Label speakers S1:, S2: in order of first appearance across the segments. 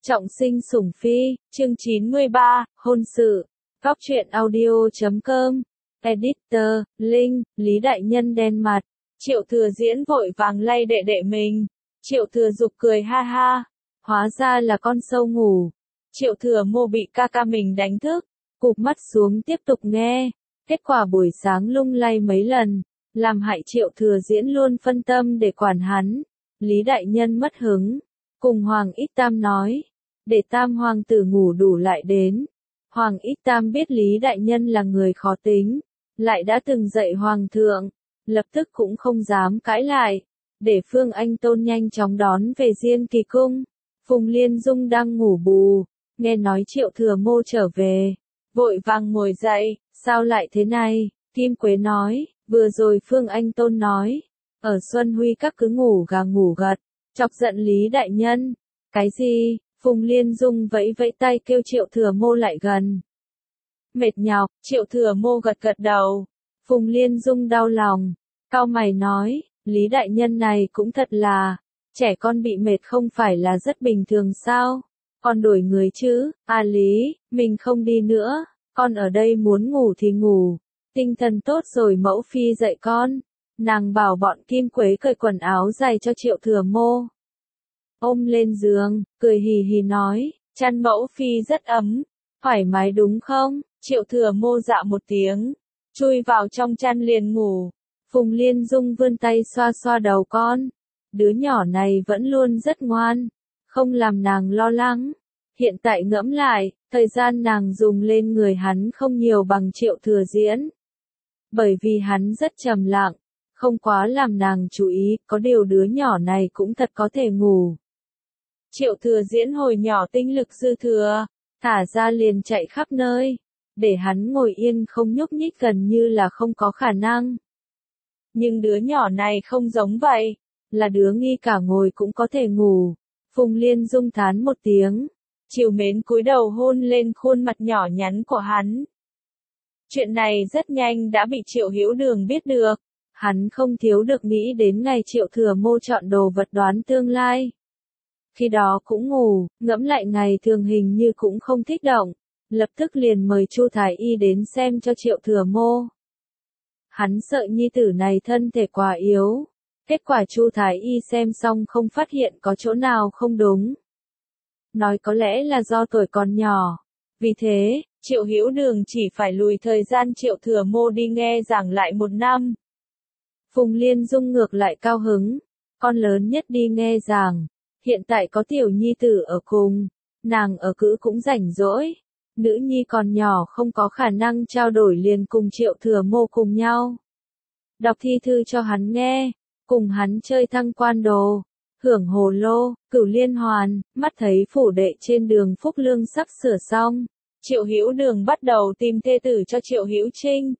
S1: Trọng sinh sủng phi, chương 93, hôn sự. Góc truyện audio.com. Editor, Linh, Lý Đại Nhân đen mặt. Triệu Thừa Diễn vội vàng lay đệ đệ mình. Triệu Thừa Dục cười ha ha. Hóa ra là con sâu ngủ. Triệu Thừa Mô bị ca ca mình đánh thức. Cụp mắt xuống tiếp tục nghe. Kết quả buổi sáng lung lay mấy lần. Làm hại Triệu Thừa Diễn luôn phân tâm để quản hắn. Lý Đại Nhân mất hứng. Cùng Hoàng Ích Tam nói. Để Tam Hoàng tử ngủ đủ lại đến. Hoàng Ích Tam biết Lý Đại Nhân là người khó tính. Lại đã từng dạy Hoàng thượng. Lập tức cũng không dám cãi lại. Để Phương Anh Tôn nhanh chóng đón về Diên Kỳ Cung. Phùng Liên Dung đang ngủ bù. Nghe nói Triệu Thừa Mô trở về. Vội vàng ngồi dậy. Sao lại thế này? Kim Quế nói. Vừa rồi Phương Anh Tôn nói. Ở Xuân Huy các cứ ngủ gà ngủ gật. Chọc giận Lý Đại Nhân. Cái gì? Phùng Liên Dung vẫy vẫy tay kêu Triệu Thừa Mô lại gần. Mệt nhọc, Triệu Thừa Mô gật gật đầu. Phùng Liên Dung đau lòng. Cau mày nói, Lý Đại Nhân này cũng thật là, trẻ con bị mệt không phải là rất bình thường sao? Con đổi người chứ, Lý, mình không đi nữa, con ở đây muốn ngủ thì ngủ. Tinh thần tốt rồi mẫu phi dạy con. Nàng bảo bọn Kim Quế cởi quần áo dày cho Triệu Thừa Mô. Ôm lên giường, cười hì hì nói, chăn mẫu phi rất ấm, thoải mái đúng không? Triệu Thừa Mô dạ một tiếng, chui vào trong chăn liền ngủ. Phùng Liên Dung vươn tay xoa xoa đầu con. Đứa nhỏ này vẫn luôn rất ngoan, không làm nàng lo lắng. Hiện tại ngẫm lại, thời gian nàng dùng lên người hắn không nhiều bằng Triệu Thừa Diễn. Bởi vì hắn rất trầm lặng, không quá làm nàng chú ý, có điều đứa nhỏ này cũng thật có thể ngủ. Triệu Thừa Diễn hồi nhỏ tinh lực dư thừa, thả ra liền chạy khắp nơi, để hắn ngồi yên không nhúc nhích gần như là không có khả năng. Nhưng đứa nhỏ này không giống vậy, là đứa nghi cả ngồi cũng có thể ngủ. Phùng Liên Dung thán một tiếng, trìu mến cúi đầu hôn lên khuôn mặt nhỏ nhắn của hắn. Chuyện này rất nhanh đã bị Triệu Hữu Đường biết được, hắn không thiếu được nghĩ đến ngày Triệu Thừa Mô chọn đồ vật đoán tương lai. Khi đó cũng ngủ, ngẫm lại ngày thường hình như cũng không thích động, lập tức liền mời Chu Thái Y đến xem cho Triệu Thừa Mô. Hắn sợ nhi tử này thân thể quá yếu, kết quả Chu Thái Y xem xong không phát hiện có chỗ nào không đúng. Nói có lẽ là do tuổi còn nhỏ, vì thế, Triệu Hữu Đường chỉ phải lùi thời gian Triệu Thừa Mô đi nghe giảng lại 1 năm. Phùng Liên Dung ngược lại cao hứng, con lớn nhất đi nghe giảng. Hiện tại có tiểu nhi tử ở cùng, nàng ở cữ cũng rảnh rỗi. Nữ nhi còn nhỏ không có khả năng trao đổi liền cùng Triệu Thừa Mô cùng nhau. Đọc thi thư cho hắn nghe, cùng hắn chơi thăng quan đồ, hưởng hồ lô, cửu liên hoàn, mắt thấy phủ đệ trên đường Phúc Lương sắp sửa xong. Triệu Hữu Đường bắt đầu tìm thê tử cho Triệu Hữu Trinh.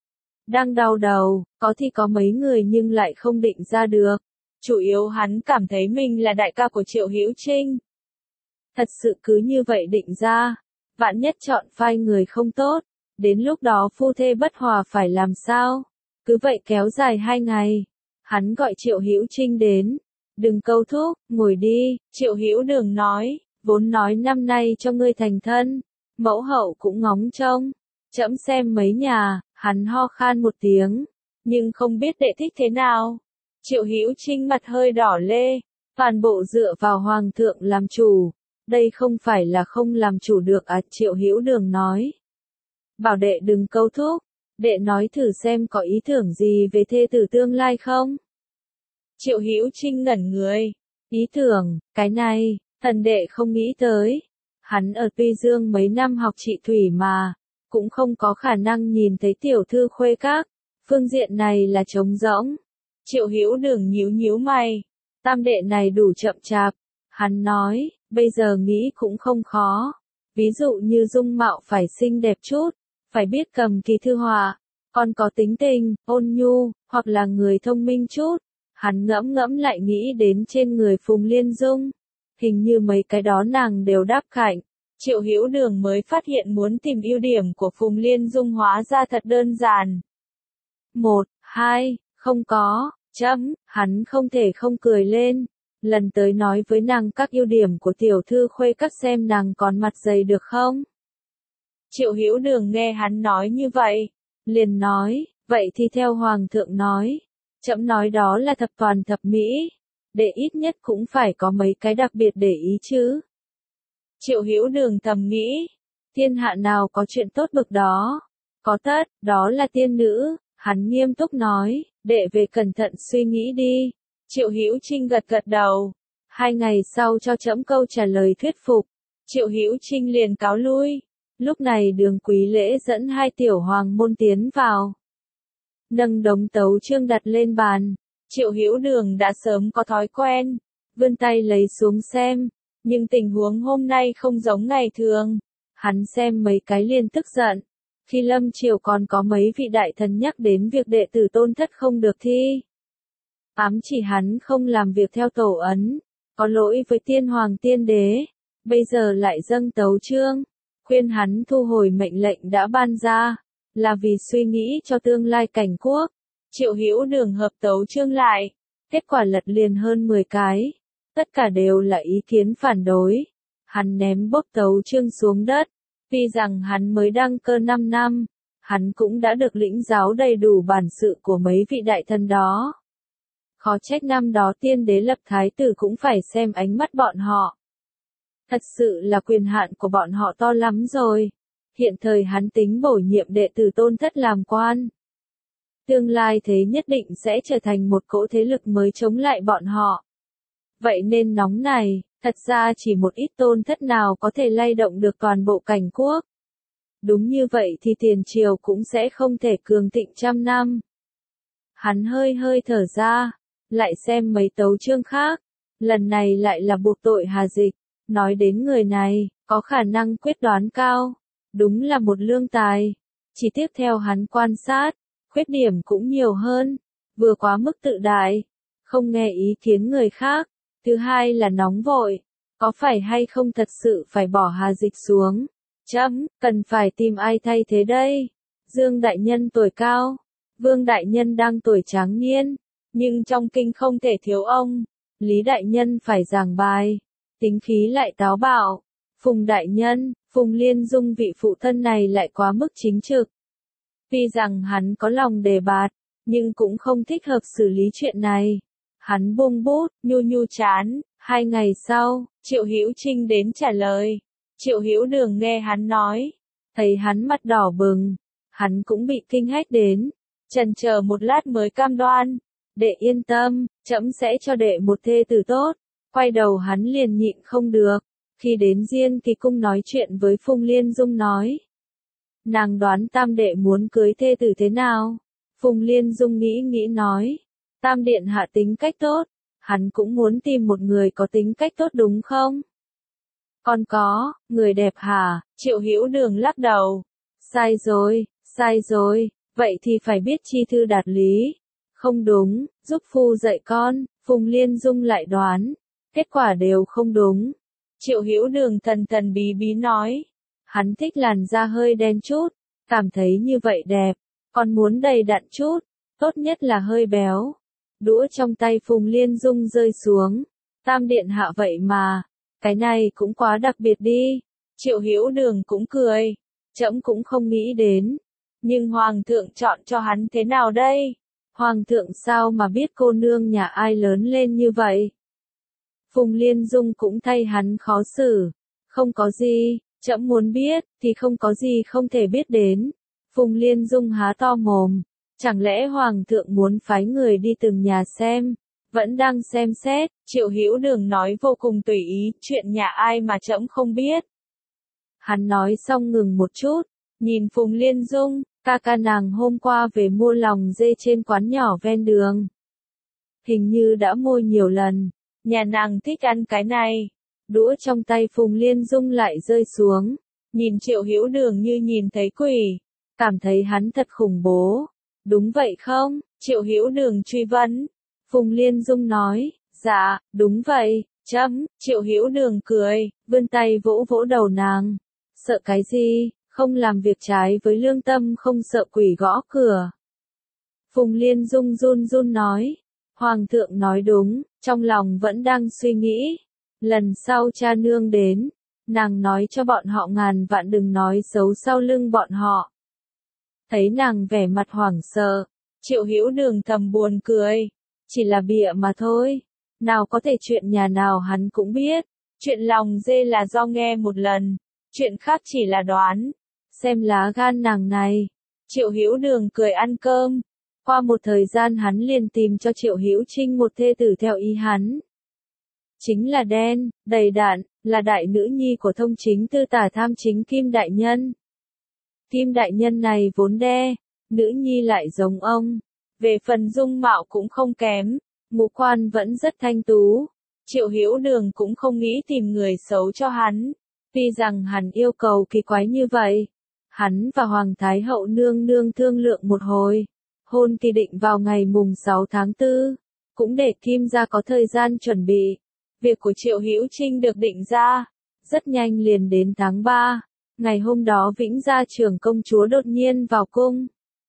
S1: Đang đau đầu, có thì có mấy người nhưng lại không định ra được. Chủ yếu hắn cảm thấy mình là đại ca của Triệu Hữu Trinh. Thật sự cứ như vậy định ra, vạn nhất chọn phai người không tốt, đến lúc đó phu thê bất hòa phải làm sao? Cứ vậy kéo dài 2 ngày, hắn gọi Triệu Hữu Trinh đến, đừng câu thúc, ngồi đi, Triệu Hữu Đường nói, vốn nói năm nay cho ngươi thành thân, mẫu hậu cũng ngóng trông, trẫm xem mấy nhà, hắn ho khan một tiếng, nhưng không biết đệ thích thế nào. Triệu Hữu Trinh mặt hơi đỏ lê, toàn bộ dựa vào Hoàng thượng làm chủ, đây không phải là không làm chủ được à? Triệu Hữu Đường nói. Bảo đệ đừng câu thúc, đệ nói thử xem có ý tưởng gì về thê tử tương lai không? Triệu Hữu Trinh ngẩn người, ý tưởng, cái này, thần đệ không nghĩ tới. Hắn ở Tuy Dương mấy năm học trị thủy mà, cũng không có khả năng nhìn thấy tiểu thư khuê các, phương diện này là trống rỗng. Triệu Hữu Đường nhíu nhíu mày, tam đệ này đủ chậm chạp. Hắn nói, bây giờ nghĩ cũng không khó. Ví dụ như dung mạo phải xinh đẹp chút, phải biết cầm kỳ thư họa, còn có tính tình, ôn nhu, hoặc là người thông minh chút. Hắn ngẫm ngẫm lại nghĩ đến trên người Phùng Liên Dung. Hình như mấy cái đó nàng đều đáp cạnh. Triệu Hữu Đường mới phát hiện muốn tìm ưu điểm của Phùng Liên Dung hóa ra thật đơn giản. 1, 2, không có, hắn không thể không cười lên. lần tới nói với nàng các ưu điểm của tiểu thư khuê các xem nàng còn mặt dày được không? Triệu Hữu Đường nghe hắn nói như vậy, liền nói, vậy thì theo hoàng thượng nói, trẫm nói đó là thập toàn thập mỹ, để ít nhất cũng phải có mấy cái đặc biệt để ý chứ. Triệu Hữu Đường thầm nghĩ, thiên hạ nào có chuyện tốt bực đó, có tất, đó là tiên nữ, hắn nghiêm túc nói, đệ về cẩn thận suy nghĩ đi. Triệu Hữu Trinh gật gật đầu, 2 ngày sau cho trẫm câu trả lời thuyết phục, Triệu Hữu Trinh liền cáo lui. Lúc này Đường Quý Lễ dẫn 2 tiểu hoàng môn tiến vào, nâng đống tấu chương đặt lên bàn. Triệu Hữu Đường đã sớm có thói quen, vươn tay lấy xuống xem, nhưng tình huống hôm nay không giống ngày thường. Hắn xem mấy cái liền tức giận, khi lâm triều còn có mấy vị đại thần nhắc đến việc đệ tử Tôn Thất không được thi. Ám chỉ hắn không làm việc theo tổ ấn, có lỗi với tiên hoàng tiên đế, bây giờ lại dâng tấu chương, khuyên hắn thu hồi mệnh lệnh đã ban ra, là vì suy nghĩ cho tương lai cảnh quốc. Triệu Hữu Đường hợp tấu chương lại, kết quả lật liền hơn 10 cái, tất cả đều là ý kiến phản đối. Hắn ném bốc tấu chương xuống đất, vì rằng hắn mới đăng cơ 5 năm, hắn cũng đã được lĩnh giáo đầy đủ bản sự của mấy vị đại thần đó. Khó trách năm đó tiên đế lập thái tử cũng phải xem ánh mắt bọn họ. Thật sự là quyền hạn của bọn họ to lắm rồi. Hiện thời hắn tính bổ nhiệm đệ tử Tôn Thất làm quan. Tương lai thế nhất định sẽ trở thành một cỗ thế lực mới chống lại bọn họ. Vậy nên nóng này, thật ra chỉ một ít Tôn Thất nào có thể lay động được toàn bộ cảnh quốc. Đúng như vậy thì tiền triều cũng sẽ không thể cường thịnh trăm năm. Hắn hơi hơi thở ra, lại xem mấy tấu chương khác, lần này lại là buộc tội Hà Dịch. Nói đến người này, có khả năng quyết đoán cao, đúng là một lương tài. Chỉ tiếp theo hắn quan sát, khuyết điểm cũng nhiều hơn, vừa quá mức tự đại, không nghe ý kiến người khác, thứ hai là nóng vội, có phải hay không thật sự phải bỏ Hà Dịch xuống, chấm, cần phải tìm ai thay thế đây. Dương đại nhân tuổi cao, Vương đại nhân đang tuổi tráng niên, nhưng trong kinh không thể thiếu ông, Lý đại nhân phải giảng bài, tính khí lại táo bạo, Phùng đại nhân, Phùng Liên Dung vị phụ thân này lại quá mức chính trực. Vì rằng hắn có lòng đề bạt, nhưng cũng không thích hợp xử lý chuyện này. Hắn buông bút, nhu nhu chán. 2 ngày sau, Triệu Hữu Trinh đến trả lời. Triệu Hữu Đường nghe hắn nói, thấy hắn mặt đỏ bừng, hắn cũng bị kinh hách đến, chần chờ một lát mới cam đoan, đệ yên tâm, trẫm sẽ cho đệ một thê tử tốt. Quay đầu hắn liền nhịn không được, khi đến Diên Kỳ cung nói chuyện với Phùng Liên Dung nói. Nàng đoán Tam đệ muốn cưới thê tử thế nào? Phùng Liên Dung nghĩ nghĩ nói, Tam điện hạ tính cách tốt, hắn cũng muốn tìm một người có tính cách tốt đúng không? Còn có, người đẹp hả? Triệu Hữu Đường lắc đầu. Sai rồi, vậy thì phải biết chi thư đạt lý. Không đúng, giúp phu dạy con, Phùng Liên Dung lại đoán. Kết quả đều không đúng. Triệu Hữu Đường thần thần bí bí nói. Hắn thích làn da hơi đen chút, cảm thấy như vậy đẹp, còn muốn đầy đặn chút, tốt nhất là hơi béo. Đũa trong tay Phùng Liên Dung rơi xuống. Tam điện hạ vậy mà, cái này cũng quá đặc biệt đi. Triệu Hữu Đường cũng cười, trẫm cũng không nghĩ đến. Nhưng Hoàng thượng chọn cho hắn thế nào đây? Hoàng thượng sao mà biết cô nương nhà ai lớn lên như vậy? Phùng Liên Dung cũng thay hắn khó xử. Không có gì, trẫm muốn biết, thì không có gì không thể biết đến. Phùng Liên Dung há to mồm. Chẳng lẽ Hoàng thượng muốn phái người đi từng nhà xem? Vẫn đang xem xét, Triệu Hữu Đường nói vô cùng tùy ý, chuyện nhà ai mà trẫm không biết. Hắn nói xong ngừng một chút, nhìn Phùng Liên Dung, ca nàng hôm qua về mua lòng dê trên quán nhỏ ven đường. Hình như đã mua nhiều lần, nhà nàng thích ăn cái này. Đũa trong tay Phùng Liên Dung lại rơi xuống, nhìn Triệu Hữu Đường như nhìn thấy quỷ, cảm thấy hắn thật khủng bố. Đúng vậy không? Triệu Hữu Đường truy vấn. Phùng Liên Dung nói, dạ, đúng vậy, chấm. Triệu Hữu Đường cười, vươn tay vỗ vỗ đầu nàng. Sợ cái gì, không làm việc trái với lương tâm không sợ quỷ gõ cửa. Phùng Liên Dung run run nói, Hoàng thượng nói đúng, trong lòng vẫn đang suy nghĩ. Lần sau cha nương đến, nàng nói cho bọn họ ngàn vạn đừng nói xấu sau lưng bọn họ. Thấy nàng vẻ mặt hoảng sợ, Triệu Hữu Đường thầm buồn cười. Chỉ là bịa mà thôi. Nào có thể chuyện nhà nào hắn cũng biết. Chuyện lòng dê là do nghe một lần. Chuyện khác chỉ là đoán. Xem lá gan nàng này. Triệu Hữu Đường cười ăn cơm. Qua một thời gian hắn liền tìm cho Triệu Hữu Trinh một thê tử theo ý hắn. Chính là đen, đầy đặn, là đại nữ nhi của thông chính tư tả tham chính Kim Đại Nhân. Kim Đại Nhân này vốn đe, nữ nhi lại giống ông. Về phần dung mạo cũng không kém, ngũ quan vẫn rất thanh tú. Triệu Hữu Đường cũng không nghĩ tìm người xấu cho hắn. Tuy rằng hắn yêu cầu kỳ quái như vậy. Hắn và Hoàng Thái Hậu nương nương thương lượng một hồi. Hôn kỳ định vào ngày mùng 6 tháng 4. Cũng để Kim gia có thời gian chuẩn bị. Việc của Triệu Hữu Trinh được định ra. Rất nhanh liền đến tháng 3. Ngày hôm đó Vĩnh Gia trưởng công chúa đột nhiên vào cung.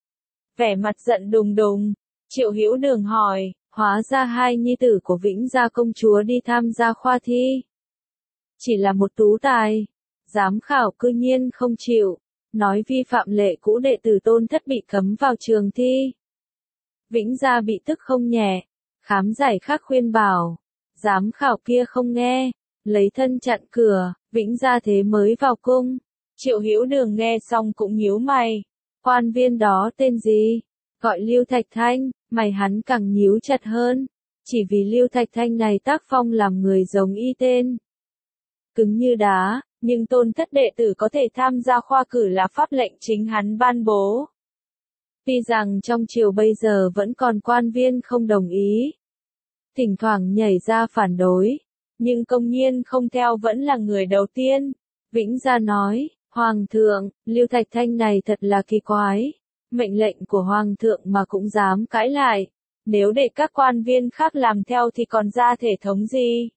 S1: Vẻ mặt giận đùng đùng. Triệu Hữu Đường hỏi, hóa ra hai nhi tử của Vĩnh Gia công chúa đi tham gia khoa thi. Chỉ là một tú tài. Giám khảo cư nhiên không chịu. Nói vi phạm lệ cũ đệ tử Tôn Thất bị cấm vào trường thi. Vĩnh Gia bị tức không nhẹ. Khám giải khác khuyên bảo. Giám khảo kia không nghe. Lấy thân chặn cửa. Vĩnh Gia thế mới vào cung. Triệu Hữu Đường nghe xong cũng nhíu mày. Quan viên đó tên gì? Gọi Lưu Thạch Thanh. Mày hắn càng nhíu chặt hơn. Chỉ vì Lưu Thạch Thanh này tác phong làm người giống y tên. Cứng như đá, nhưng Tôn Thất đệ tử có thể tham gia khoa cử là pháp lệnh chính hắn ban bố. Tuy rằng trong triều bây giờ vẫn còn quan viên không đồng ý. Thỉnh thoảng nhảy ra phản đối. Nhưng công nhiên không theo vẫn là người đầu tiên. Vĩnh Gia nói, Hoàng thượng, Lưu Thạch Thanh này thật là kỳ quái. Mệnh lệnh của Hoàng thượng mà cũng dám cãi lại. Nếu để các quan viên khác làm theo thì còn ra thể thống gì?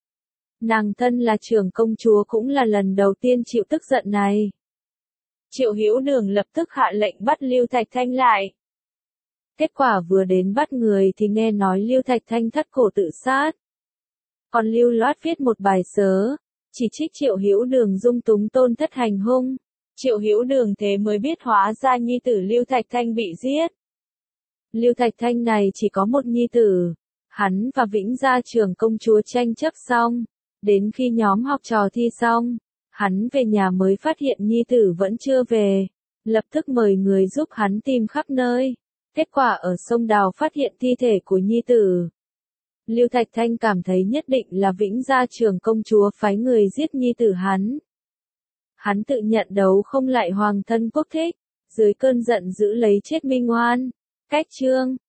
S1: Nàng thân là trưởng công chúa cũng là lần đầu tiên chịu tức giận này. Triệu Hữu Đường lập tức hạ lệnh bắt Lưu Thạch Thanh lại. Kết quả vừa đến bắt người thì nghe nói Lưu Thạch Thanh thắt cổ tự sát. Còn lưu loát viết một bài sớ, chỉ trích Triệu Hữu Đường dung túng Tôn Thất hành hung. Triệu Hữu Đường thế mới biết hóa ra nhi tử Lưu Thạch Thanh bị giết. Lưu Thạch Thanh này chỉ có một nhi tử. Hắn và Vĩnh Gia trưởng công chúa tranh chấp xong. Đến khi nhóm học trò thi xong, hắn về nhà mới phát hiện nhi tử vẫn chưa về. Lập tức mời người giúp hắn tìm khắp nơi. Kết quả ở sông Đào phát hiện thi thể của nhi tử. Lưu Thạch Thanh cảm thấy nhất định là Vĩnh Gia trưởng công chúa phái người giết nhi tử hắn. Hắn tự nhận đấu không lại hoàng thân quốc thích. Dưới cơn giận dữ lấy chết Minh Oan. Cách chương